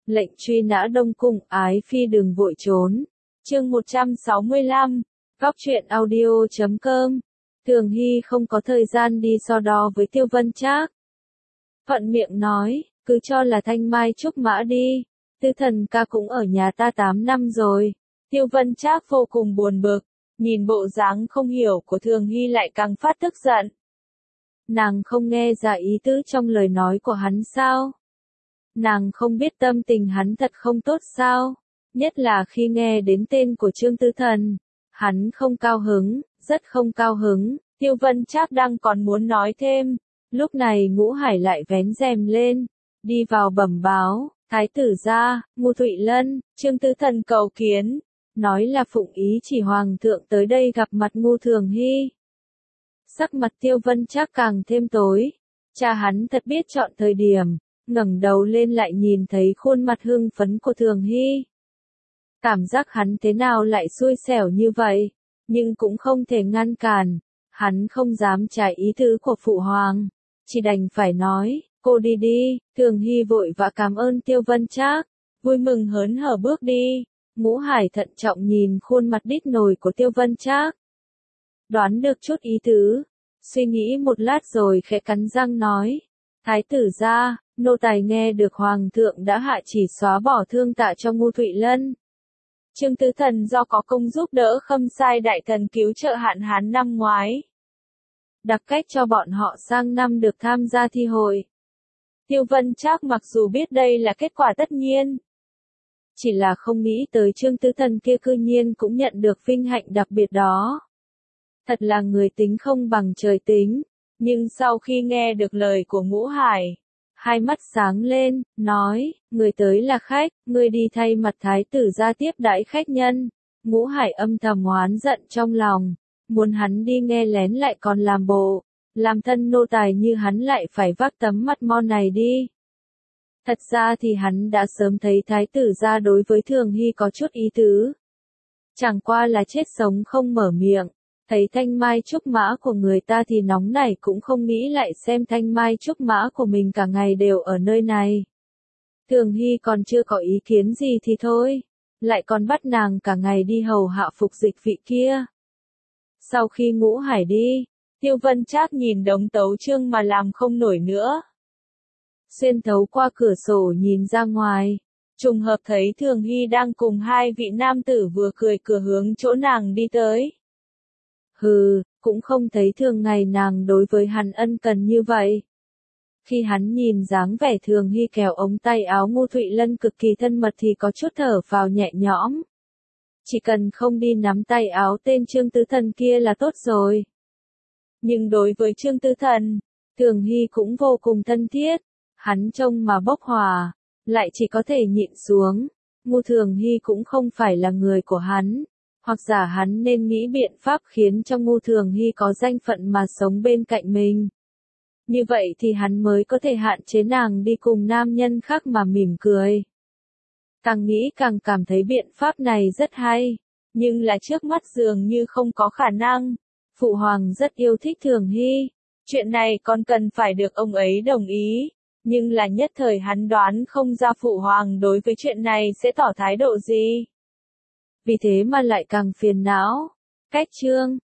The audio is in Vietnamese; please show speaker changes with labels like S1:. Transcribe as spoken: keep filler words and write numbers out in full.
S1: Lệnh truy nã Đông Cung, ái phi đừng vội trốn. Chương một trăm sáu mươi lăm, Góc truyện audio chấm com. Thường Hy không có thời gian đi so đo với Tiêu Vân Trác. Thuận miệng nói, cứ cho là thanh mai trúc mã đi, Tư Thần ca cũng ở nhà ta tám năm rồi. Tiêu Vân Trác vô cùng buồn bực, nhìn bộ dáng không hiểu của Thường Hy lại càng phát tức giận. Nàng không nghe ra ý tứ trong lời nói của hắn sao? Nàng không biết tâm tình hắn thật không tốt sao? Nhất là khi nghe đến tên của Trương Tư Thần, hắn không cao hứng, rất không cao hứng. Tiêu Vân Trác đang còn muốn nói thêm, lúc này Ngũ Hải lại vén rèm lên, đi vào bẩm báo, thái tử gia, Ngô Thụy Lân, Trương Tư Thần cầu kiến, nói là phụng ý chỉ hoàng thượng tới đây gặp mặt Ngô Thường Hy. Sắc mặt Tiêu Vân Trác càng thêm tối, cha hắn thật biết chọn thời điểm, ngẩng đầu lên lại nhìn thấy khuôn mặt hưng phấn của Thường Hy. Cảm giác hắn thế nào lại xui xẻo như vậy, nhưng cũng không thể ngăn cản, hắn không dám trái ý tứ của phụ hoàng, chỉ đành phải nói, cô đi đi. Thường Hy vội vã cảm ơn Tiêu Vân Trác, vui mừng hớn hở bước đi. Ngũ Hải thận trọng nhìn khuôn mặt đít nồi của Tiêu Vân Trác, đoán được chút ý tứ, suy nghĩ một lát rồi khẽ cắn răng nói, thái tử gia, nô tài nghe được hoàng thượng đã hạ chỉ xóa bỏ thương tạ cho Ngô Thụy Lân. Trương Tư Thần do có công giúp đỡ Khâm Sai đại thần cứu trợ hạn hán năm ngoái, đặc cách cho bọn họ sang năm được tham gia thi hội. Tiêu Vân Trác mặc dù biết đây là kết quả tất nhiên, chỉ là không nghĩ tới Trương Tư Thần kia cư nhiên cũng nhận được vinh hạnh đặc biệt đó. Thật là người tính không bằng trời tính, nhưng sau khi nghe được lời của Ngũ Hải, hai mắt sáng lên, nói, người tới là khách, người đi thay mặt thái tử ra tiếp đãi khách nhân. Ngũ Hải âm thầm oán giận trong lòng, muốn hắn đi nghe lén lại còn làm bộ, làm thân nô tài như hắn lại phải vác tấm mặt mo này đi. Thật ra thì hắn đã sớm thấy thái tử gia đối với Thường Hy có chút ý tứ. Chẳng qua là chết sống không mở miệng, thấy thanh mai trúc mã của người ta thì nóng nảy cũng không nghĩ lại xem thanh mai trúc mã của mình cả ngày đều ở nơi này. Thường Hy còn chưa có ý kiến gì thì thôi, lại còn bắt nàng cả ngày đi hầu hạ phục dịch vị kia. Sau khi Ngũ Hải đi, Tiêu Vân Trác nhìn đống tấu chương mà làm không nổi nữa. Xuyên thấu qua cửa sổ nhìn ra ngoài, trùng hợp thấy Thường Hy đang cùng hai vị nam tử vừa cười cửa hướng chỗ nàng đi tới. Hừ, cũng không thấy thường ngày nàng đối với hắn ân cần như vậy. Khi hắn nhìn dáng vẻ Thường Hy kéo ống tay áo Ngô Thụy Lân cực kỳ thân mật thì có chút thở vào nhẹ nhõm. Chỉ cần không đi nắm tay áo tên Trương Tư Thần kia là tốt rồi. Nhưng đối với Trương Tư Thần, Thường Hy cũng vô cùng thân thiết, hắn trông mà bốc hỏa, lại chỉ có thể nhịn xuống. Ngô Thường Hy cũng không phải là người của hắn, hoặc giả hắn nên nghĩ biện pháp khiến cho Ngô Thường Hy có danh phận mà sống bên cạnh mình. Như vậy thì hắn mới có thể hạn chế nàng đi cùng nam nhân khác mà mỉm cười. Càng nghĩ càng cảm thấy biện pháp này rất hay, nhưng là trước mắt dường như không có khả năng. Phụ hoàng rất yêu thích Thường Hy, chuyện này còn cần phải được ông ấy đồng ý, nhưng là nhất thời hắn đoán không ra phụ hoàng đối với chuyện này sẽ tỏ thái độ gì. Vì thế mà lại càng phiền não. Cách chương